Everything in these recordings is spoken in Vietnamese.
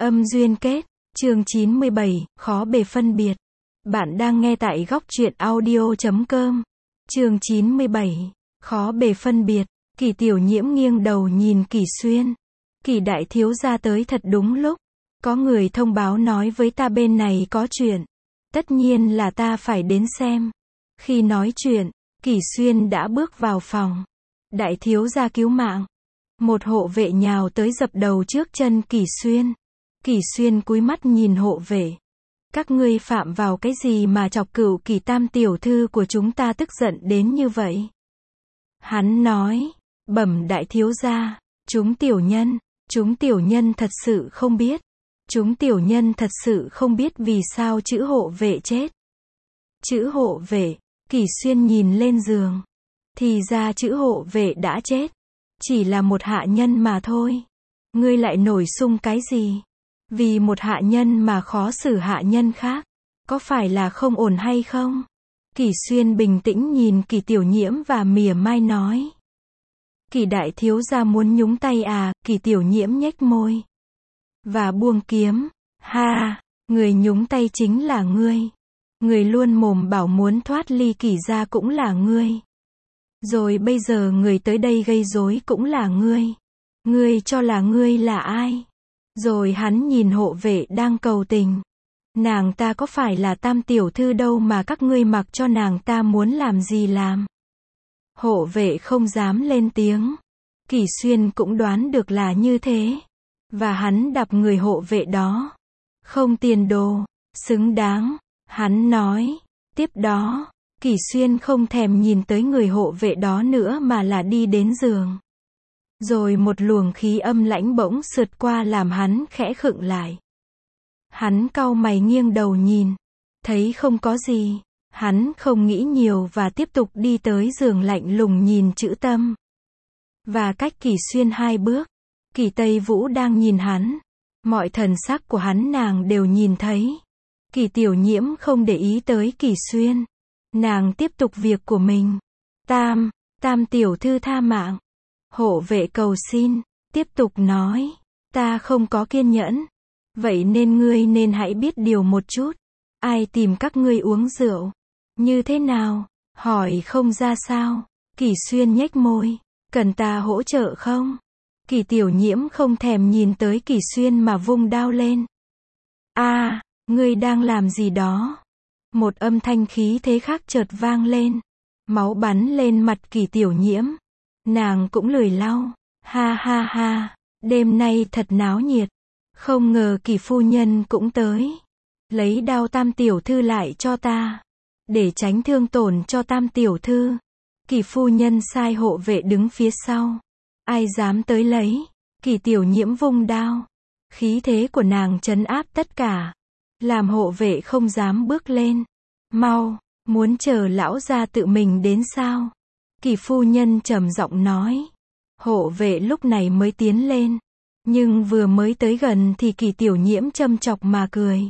Âm duyên kết, chương 97, khó bề phân biệt. Bạn đang nghe tại góc truyện audio.com. Chương 97, khó bề phân biệt. Kỳ Tiểu Nhiễm nghiêng đầu nhìn Kỳ Xuyên. Kỳ đại thiếu gia tới thật đúng lúc. Có người thông báo nói với ta bên này có chuyện. Tất nhiên là ta phải đến xem. Khi nói chuyện, Kỳ Xuyên đã bước vào phòng. Đại thiếu gia cứu mạng. Một hộ vệ nhào tới dập đầu trước chân Kỳ Xuyên. Kỳ Xuyên cúi mắt nhìn hộ vệ. Các ngươi phạm vào cái gì mà chọc cửu Kỳ tam tiểu thư của chúng ta tức giận đến như vậy? Hắn nói, bẩm đại thiếu gia, chúng tiểu nhân thật sự không biết. Chúng tiểu nhân thật sự không biết vì sao chữ hộ vệ chết. Chữ hộ vệ, Kỳ Xuyên nhìn lên giường. Thì ra chữ hộ vệ đã chết. Chỉ là một hạ nhân mà thôi. Ngươi lại nổi xung cái gì? Vì một hạ nhân mà khó xử hạ nhân khác. Có phải là không ổn hay không? Kỳ Xuyên bình tĩnh nhìn Kỳ Tiểu Nhiễm và mỉa mai nói. Kỳ đại thiếu gia muốn nhúng tay à? Kỳ Tiểu Nhiễm nhếch môi. Và buông kiếm. Ha, người nhúng tay chính là ngươi. Người luôn mồm bảo muốn thoát ly Kỳ gia cũng là ngươi. Rồi bây giờ người tới đây gây rối cũng là ngươi. Ngươi cho là ngươi là ai? Rồi hắn nhìn hộ vệ đang cầu tình. Nàng ta có phải là tam tiểu thư đâu mà các ngươi mặc cho nàng ta muốn làm gì làm. Hộ vệ không dám lên tiếng. Kỳ Xuyên cũng đoán được là như thế. Và hắn đập người hộ vệ đó. Không tiền đồ, xứng đáng. Hắn nói. Tiếp đó, Kỳ Xuyên không thèm nhìn tới người hộ vệ đó nữa mà là đi đến giường. Rồi một luồng khí âm lãnh bỗng sượt qua làm hắn khẽ khựng lại. Hắn cau mày nghiêng đầu nhìn. Thấy không có gì. Hắn không nghĩ nhiều và tiếp tục đi tới giường lạnh lùng nhìn Trữ Tâm. Và cách Kỳ Xuyên 2 bước. Kỳ Tây Vũ đang nhìn hắn. Mọi thần sắc của hắn nàng đều nhìn thấy. Kỳ Tiểu Nhiễm không để ý tới Kỳ Xuyên. Nàng tiếp tục việc của mình. Tam tiểu thư tha mạng. Hộ vệ cầu xin, tiếp tục nói, ta không có kiên nhẫn. Vậy nên ngươi nên hãy biết điều một chút. Ai tìm các ngươi uống rượu? Như thế nào? Hỏi không ra sao? Kỳ Xuyên nhếch môi, cần ta hỗ trợ không? Kỳ Tiểu Nhiễm không thèm nhìn tới Kỳ Xuyên mà vung đao lên. Ngươi đang làm gì đó? Một âm thanh khí thế khác chợt vang lên. Máu bắn lên mặt Kỳ Tiểu Nhiễm. Nàng cũng lười lau. Ha ha ha, đêm nay thật náo nhiệt. Không ngờ Kỳ phu nhân cũng tới. Lấy đao tam tiểu thư lại cho ta. Để tránh thương tổn cho tam tiểu thư. Kỳ phu nhân sai hộ vệ đứng phía sau. Ai dám tới lấy. Kỳ Tiểu Nhiễm vung đao. Khí thế của nàng trấn áp tất cả. Làm hộ vệ không dám bước lên. Mau, muốn chờ lão gia tự mình đến sao? Kỳ phu nhân trầm giọng nói. Hộ vệ lúc này mới tiến lên. Nhưng vừa mới tới gần thì Kỳ Tiểu Nhiễm châm chọc mà cười.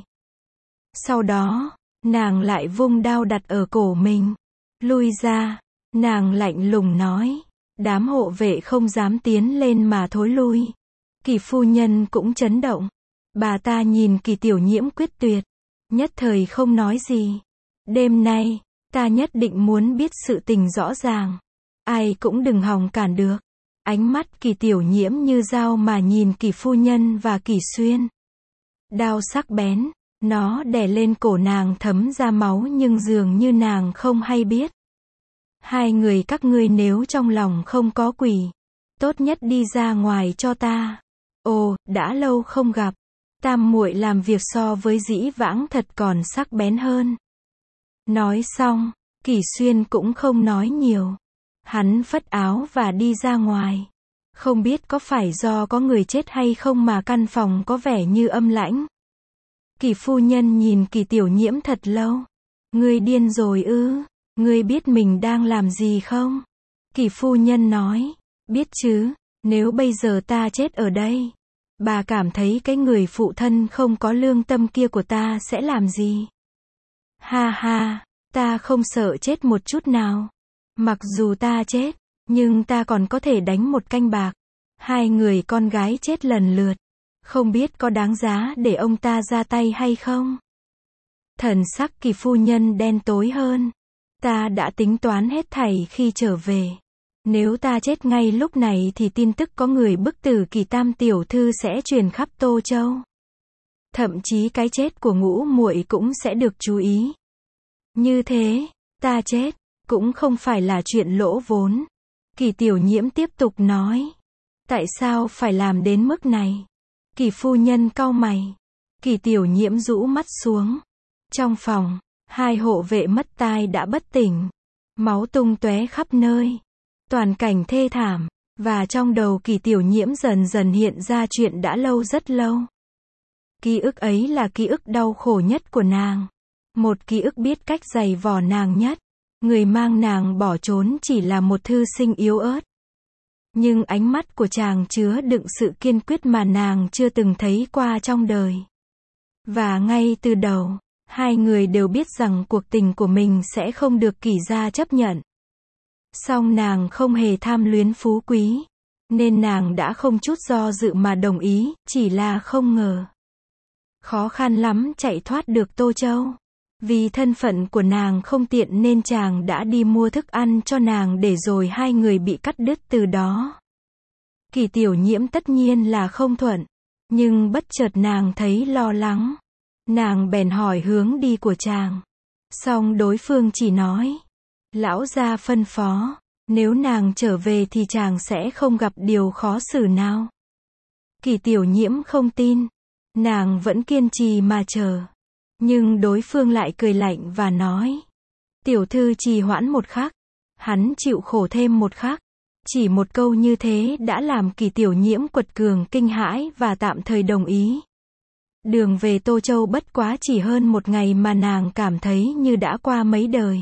Sau đó, nàng lại vung đao đặt ở cổ mình. Lui ra, nàng lạnh lùng nói. Đám hộ vệ không dám tiến lên mà thối lui. Kỳ phu nhân cũng chấn động. Bà ta nhìn Kỳ Tiểu Nhiễm quyết tuyệt. Nhất thời không nói gì. Đêm nay, ta nhất định muốn biết sự tình rõ ràng. Ai cũng đừng hòng cản được. Ánh mắt Kỳ Tiểu Nhiễm như dao mà nhìn Kỳ phu nhân và Kỳ Xuyên. Đao sắc bén, nó đè lên cổ nàng thấm ra máu nhưng dường như nàng không hay biết. Hai người các ngươi nếu trong lòng không có quỷ, tốt nhất đi ra ngoài cho ta. Ồ, đã lâu không gặp. Tam muội làm việc so với dĩ vãng thật còn sắc bén hơn. Nói xong, Kỳ Xuyên cũng không nói nhiều. Hắn phất áo và đi ra ngoài. Không biết có phải do có người chết hay không mà căn phòng có vẻ như âm lãnh. Kỳ phu nhân nhìn Kỳ Tiểu Nhiễm thật lâu. Ngươi điên rồi ư? Ngươi biết mình đang làm gì không? Kỳ phu nhân nói. Biết chứ, nếu bây giờ ta chết ở đây, bà cảm thấy cái người phụ thân không có lương tâm kia của ta sẽ làm gì? Ha ha, ta không sợ chết một chút nào. Mặc dù ta chết, nhưng ta còn có thể đánh một canh bạc. 2 người con gái chết lần lượt. Không biết có đáng giá để ông ta ra tay hay không? Thần sắc Kỳ phu nhân đen tối hơn. Ta đã tính toán hết thảy khi trở về. Nếu ta chết ngay lúc này thì tin tức có người bức tử Kỳ tam tiểu thư sẽ truyền khắp Tô Châu. Thậm chí cái chết của Ngũ muội cũng sẽ được chú ý. Như thế, ta chết, cũng không phải là chuyện lỗ vốn. Kỳ tiểu nhiễm tiếp tục nói. Tại sao phải làm đến mức này? Kỳ phu nhân cau mày. Kỳ tiểu nhiễm rũ mắt xuống. Trong phòng, hai hộ vệ mất tai đã bất tỉnh. Máu tung tóe khắp nơi. Toàn cảnh thê thảm. Và trong đầu Kỳ tiểu nhiễm dần dần hiện ra chuyện đã lâu rất lâu. Ký ức ấy là ký ức đau khổ nhất của nàng. Một ký ức biết cách giày vò nàng nhất. Người mang nàng bỏ trốn chỉ là một thư sinh yếu ớt. Nhưng ánh mắt của chàng chứa đựng sự kiên quyết mà nàng chưa từng thấy qua trong đời. Và ngay từ đầu, hai người đều biết rằng cuộc tình của mình sẽ không được Kỳ gia chấp nhận. Song nàng không hề tham luyến phú quý, nên nàng đã không chút do dự mà đồng ý, chỉ là không ngờ. Khó khăn lắm chạy thoát được Tô Châu. Vì thân phận của nàng không tiện nên chàng đã đi mua thức ăn cho nàng để rồi hai người bị cắt đứt từ đó. Kỳ tiểu nhiễm tất nhiên là không thuận. Nhưng bất chợt nàng thấy lo lắng. Nàng bèn hỏi hướng đi của chàng. Song đối phương chỉ nói. Lão gia phân phó. Nếu nàng trở về thì chàng sẽ không gặp điều khó xử nào. Kỳ tiểu nhiễm không tin. Nàng vẫn kiên trì mà chờ. Nhưng đối phương lại cười lạnh và nói. Tiểu thư trì hoãn một khắc. Hắn chịu khổ thêm một khắc. Chỉ một câu như thế đã làm Kỳ tiểu nhiễm quật cường kinh hãi và tạm thời đồng ý. Đường về Tô Châu bất quá chỉ hơn một ngày mà nàng cảm thấy như đã qua mấy đời.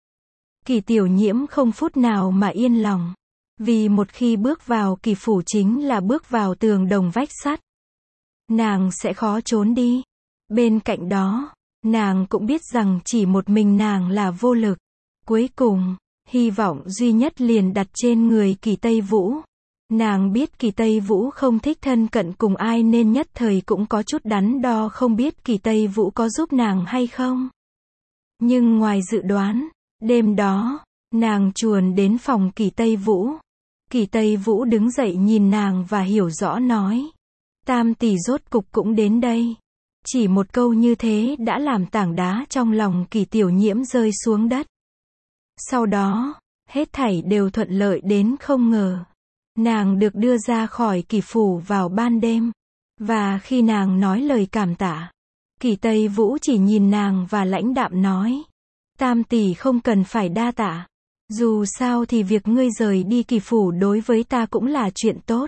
Kỳ tiểu nhiễm không phút nào mà yên lòng. Vì một khi bước vào Kỳ phủ chính là bước vào tường đồng vách sắt. Nàng sẽ khó trốn đi. Bên cạnh đó, nàng cũng biết rằng chỉ một mình nàng là vô lực. Cuối cùng, hy vọng duy nhất liền đặt trên người Kỳ Tây Vũ. Nàng biết Kỳ Tây Vũ không thích thân cận cùng ai nên nhất thời cũng có chút đắn đo không biết Kỳ Tây Vũ có giúp nàng hay không. Nhưng ngoài dự đoán, đêm đó, nàng chuồn đến phòng Kỳ Tây Vũ. Kỳ Tây Vũ đứng dậy nhìn nàng và hiểu rõ nói. Tam tỷ rốt cục cũng đến đây. Chỉ một câu như thế đã làm tảng đá trong lòng Kỳ tiểu nhiễm rơi xuống đất. Sau đó, hết thảy đều thuận lợi đến không ngờ. Nàng được đưa ra khỏi Kỳ phủ vào ban đêm. Và khi nàng nói lời cảm tạ, Kỳ Tây Vũ chỉ nhìn nàng và lãnh đạm nói. Tam tỷ không cần phải đa tạ. Dù sao thì việc ngươi rời đi Kỳ phủ đối với ta cũng là chuyện tốt.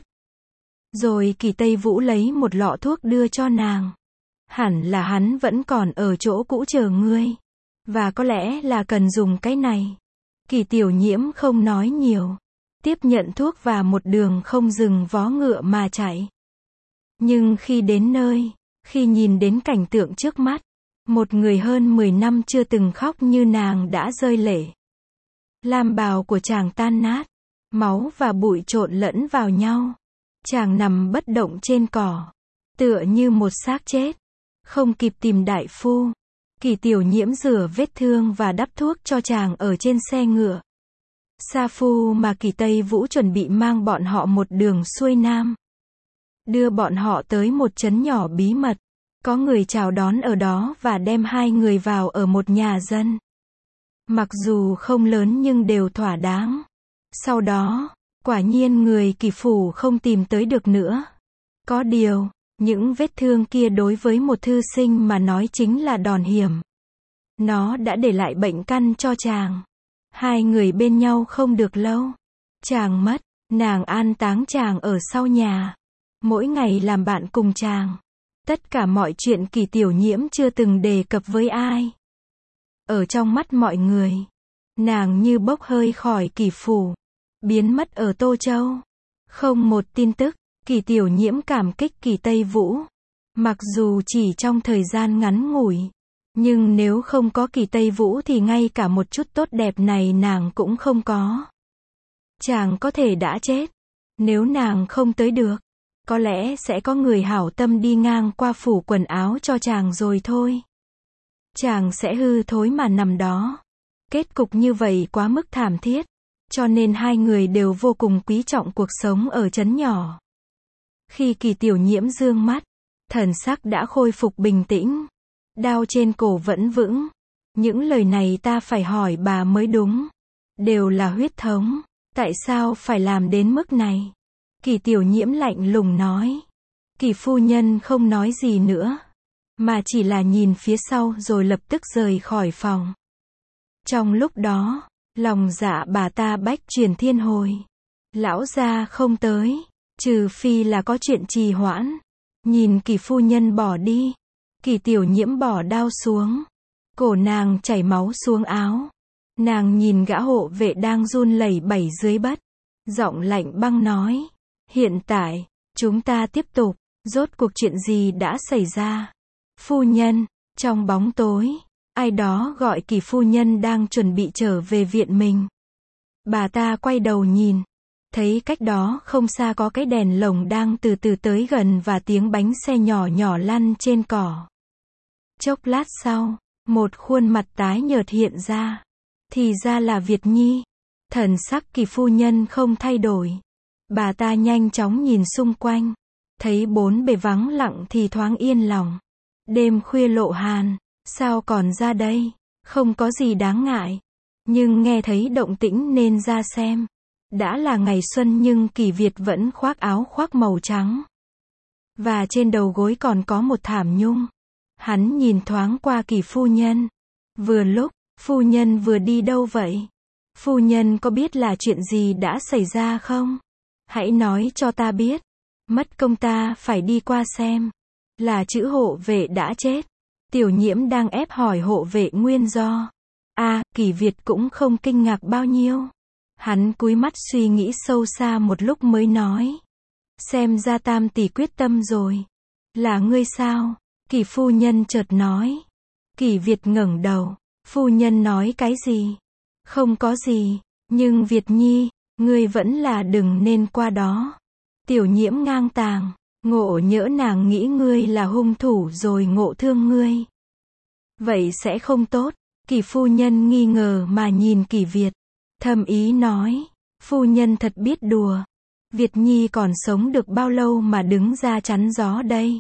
Rồi Kỳ Tây Vũ lấy một lọ thuốc đưa cho nàng. Hẳn là hắn vẫn còn ở chỗ cũ chờ ngươi. Và có lẽ là cần dùng cái này. Kỳ tiểu nhiễm không nói nhiều. Tiếp nhận thuốc và một đường không dừng vó ngựa mà chạy. Nhưng khi đến nơi, khi nhìn đến cảnh tượng trước mắt, một người hơn 10 năm chưa từng khóc như nàng đã rơi lệ. Lam bào của chàng tan nát, máu và bụi trộn lẫn vào nhau. Chàng nằm bất động trên cỏ, tựa như một xác chết. Không kịp tìm đại phu, Kỳ tiểu nhiễm rửa vết thương và đắp thuốc cho chàng ở trên xe ngựa. Sa phu mà Kỳ Tây Vũ chuẩn bị mang bọn họ một đường xuôi nam. Đưa bọn họ tới một trấn nhỏ bí mật. Có người chào đón ở đó và đem hai người vào ở một nhà dân. Mặc dù không lớn nhưng đều thỏa đáng. Sau đó, quả nhiên người Kỳ phủ không tìm tới được nữa. Có điều, những vết thương kia đối với một thư sinh mà nói chính là đòn hiểm. Nó đã để lại bệnh căn cho chàng. Hai người bên nhau không được lâu. Chàng mất, nàng an táng chàng ở sau nhà. Mỗi ngày làm bạn cùng chàng. Tất cả mọi chuyện Kỳ tiểu nhiễm chưa từng đề cập với ai. Ở trong mắt mọi người, nàng như bốc hơi khỏi Kỳ phủ, biến mất ở Tô Châu. Không một tin tức. Kỳ tiểu nhiễm cảm kích Kỳ Tây Vũ. Mặc dù chỉ trong thời gian ngắn ngủi, nhưng nếu không có Kỳ Tây Vũ thì ngay cả một chút tốt đẹp này nàng cũng không có. Chàng có thể đã chết, nếu nàng không tới được. Có lẽ sẽ có người hảo tâm đi ngang qua phủ quần áo cho chàng rồi thôi. Chàng sẽ hư thối mà nằm đó. Kết cục như vậy quá mức thảm thiết. Cho nên hai người đều vô cùng quý trọng cuộc sống ở trấn nhỏ. Khi Kỳ Tiểu Nhiễm dương mắt, thần sắc đã khôi phục bình tĩnh. Đao trên cổ vẫn vững. Những lời này ta phải hỏi bà mới đúng. Đều là huyết thống. Tại sao phải làm đến mức này? Kỳ Tiểu Nhiễm lạnh lùng nói. Kỳ phu nhân không nói gì nữa, mà chỉ là nhìn phía sau rồi lập tức rời khỏi phòng. Trong lúc đó, lòng dạ bà ta bách truyền thiên hồi. Lão gia không tới, trừ phi là có chuyện trì hoãn. Nhìn Kỳ phu nhân bỏ đi, Kỳ Tiểu Nhiễm bỏ đao xuống. Cổ nàng chảy máu xuống áo. Nàng nhìn gã hộ vệ đang run lẩy bẩy dưới bất. Giọng lạnh băng nói. Hiện tại, chúng ta tiếp tục. Rốt cuộc chuyện gì đã xảy ra? Phu nhân, trong bóng tối, ai đó gọi Kỳ phu nhân đang chuẩn bị trở về viện mình. Bà ta quay đầu nhìn. Thấy cách đó không xa có cái đèn lồng đang từ từ tới gần và tiếng bánh xe nhỏ nhỏ lăn trên cỏ. Chốc lát sau, một khuôn mặt tái nhợt hiện ra. Thì ra là Việt Nhi. Thần sắc Kỳ phu nhân không thay đổi. Bà ta nhanh chóng nhìn xung quanh. Thấy bốn bề vắng lặng thì thoáng yên lòng. Đêm khuya lộ hàn, sao còn ra đây? Không có gì đáng ngại. Nhưng nghe thấy động tĩnh nên ra xem. Đã là ngày xuân nhưng Kỳ Việt vẫn khoác áo khoác màu trắng. Và trên đầu gối còn có một thảm nhung. Hắn nhìn thoáng qua Kỳ phu nhân. Vừa lúc, phu nhân vừa đi đâu vậy? Phu nhân có biết là chuyện gì đã xảy ra không? Hãy nói cho ta biết. Mất công ta phải đi qua xem. Là chữ hộ vệ đã chết. Tiểu Nhiễm đang ép hỏi hộ vệ nguyên do. Kỳ Việt cũng không kinh ngạc bao nhiêu. Hắn cúi mắt suy nghĩ sâu xa một lúc mới nói. Xem ra Tam tỷ quyết tâm rồi. Là ngươi sao? Kỳ phu nhân chợt nói. Kỳ Việt ngẩng đầu. Phu nhân nói cái gì? Không có gì. Nhưng Việt Nhi, ngươi vẫn là đừng nên qua đó. Tiểu Nhiễm ngang tàng. Ngộ nhỡ nàng nghĩ ngươi là hung thủ rồi ngộ thương ngươi. Vậy sẽ không tốt. Kỳ phu nhân nghi ngờ mà nhìn Kỳ Việt. Thầm ý nói. Phu nhân thật biết đùa. Việt Nhi còn sống được bao lâu mà đứng ra chắn gió đây?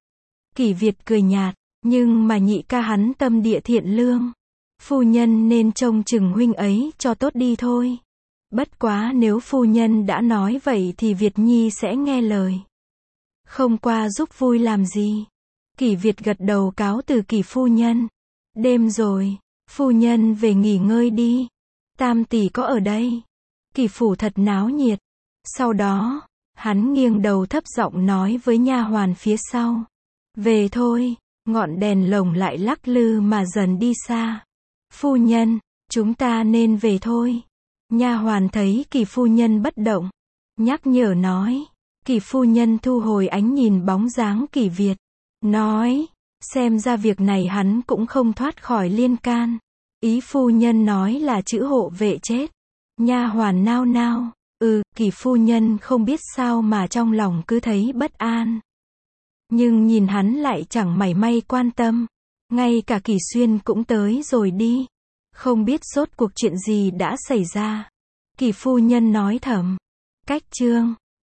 Kỳ Việt cười nhạt. Nhưng mà nhị ca hắn tâm địa thiện lương. Phu nhân nên trông chừng huynh ấy cho tốt đi thôi. Bất quá nếu phu nhân đã nói vậy thì Việt Nhi sẽ nghe lời. Không qua giúp vui làm gì? Kỳ Việt gật đầu cáo từ Kỳ phu nhân. Đêm rồi, phu nhân về nghỉ ngơi đi. Tam tỷ có ở đây. Kỳ phủ thật náo nhiệt. Sau đó, hắn nghiêng đầu thấp giọng nói với nha hoàn phía sau. Về thôi. Ngọn đèn lồng lại lắc lư mà dần đi xa. Phu nhân, chúng ta nên về thôi. Nha hoàn thấy Kỳ phu nhân bất động, nhắc nhở nói. Kỳ phu nhân thu hồi ánh nhìn bóng dáng Kỳ Việt. Nói, xem ra việc này hắn cũng không thoát khỏi liên can. Ý phu nhân nói là chữ hộ vệ chết. Nha hoàn nao nao. Kỳ phu nhân không biết sao mà trong lòng cứ thấy bất an. Nhưng nhìn hắn lại chẳng mảy may quan tâm. Ngay cả Kỳ Xuyên cũng tới rồi đi. Không biết rốt cuộc chuyện gì đã xảy ra. Kỳ phu nhân nói thầm. Cách chương